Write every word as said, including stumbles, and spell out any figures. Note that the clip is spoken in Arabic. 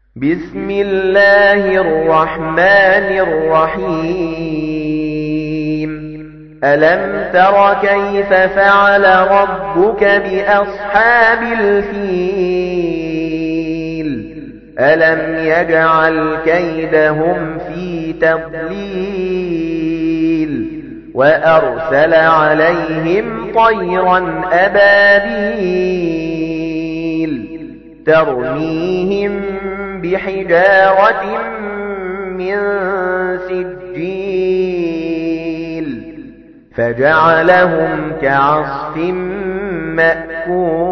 بسم الله الرحمن الرحيم ألم تر كيف فعل ربك بأصحاب الفيل ألم يجعل كيدهم في تضليل وأرسل عليهم طيرا أبابيل ترميهم بحجارة من سجيل فجعلهم كعصف مأكول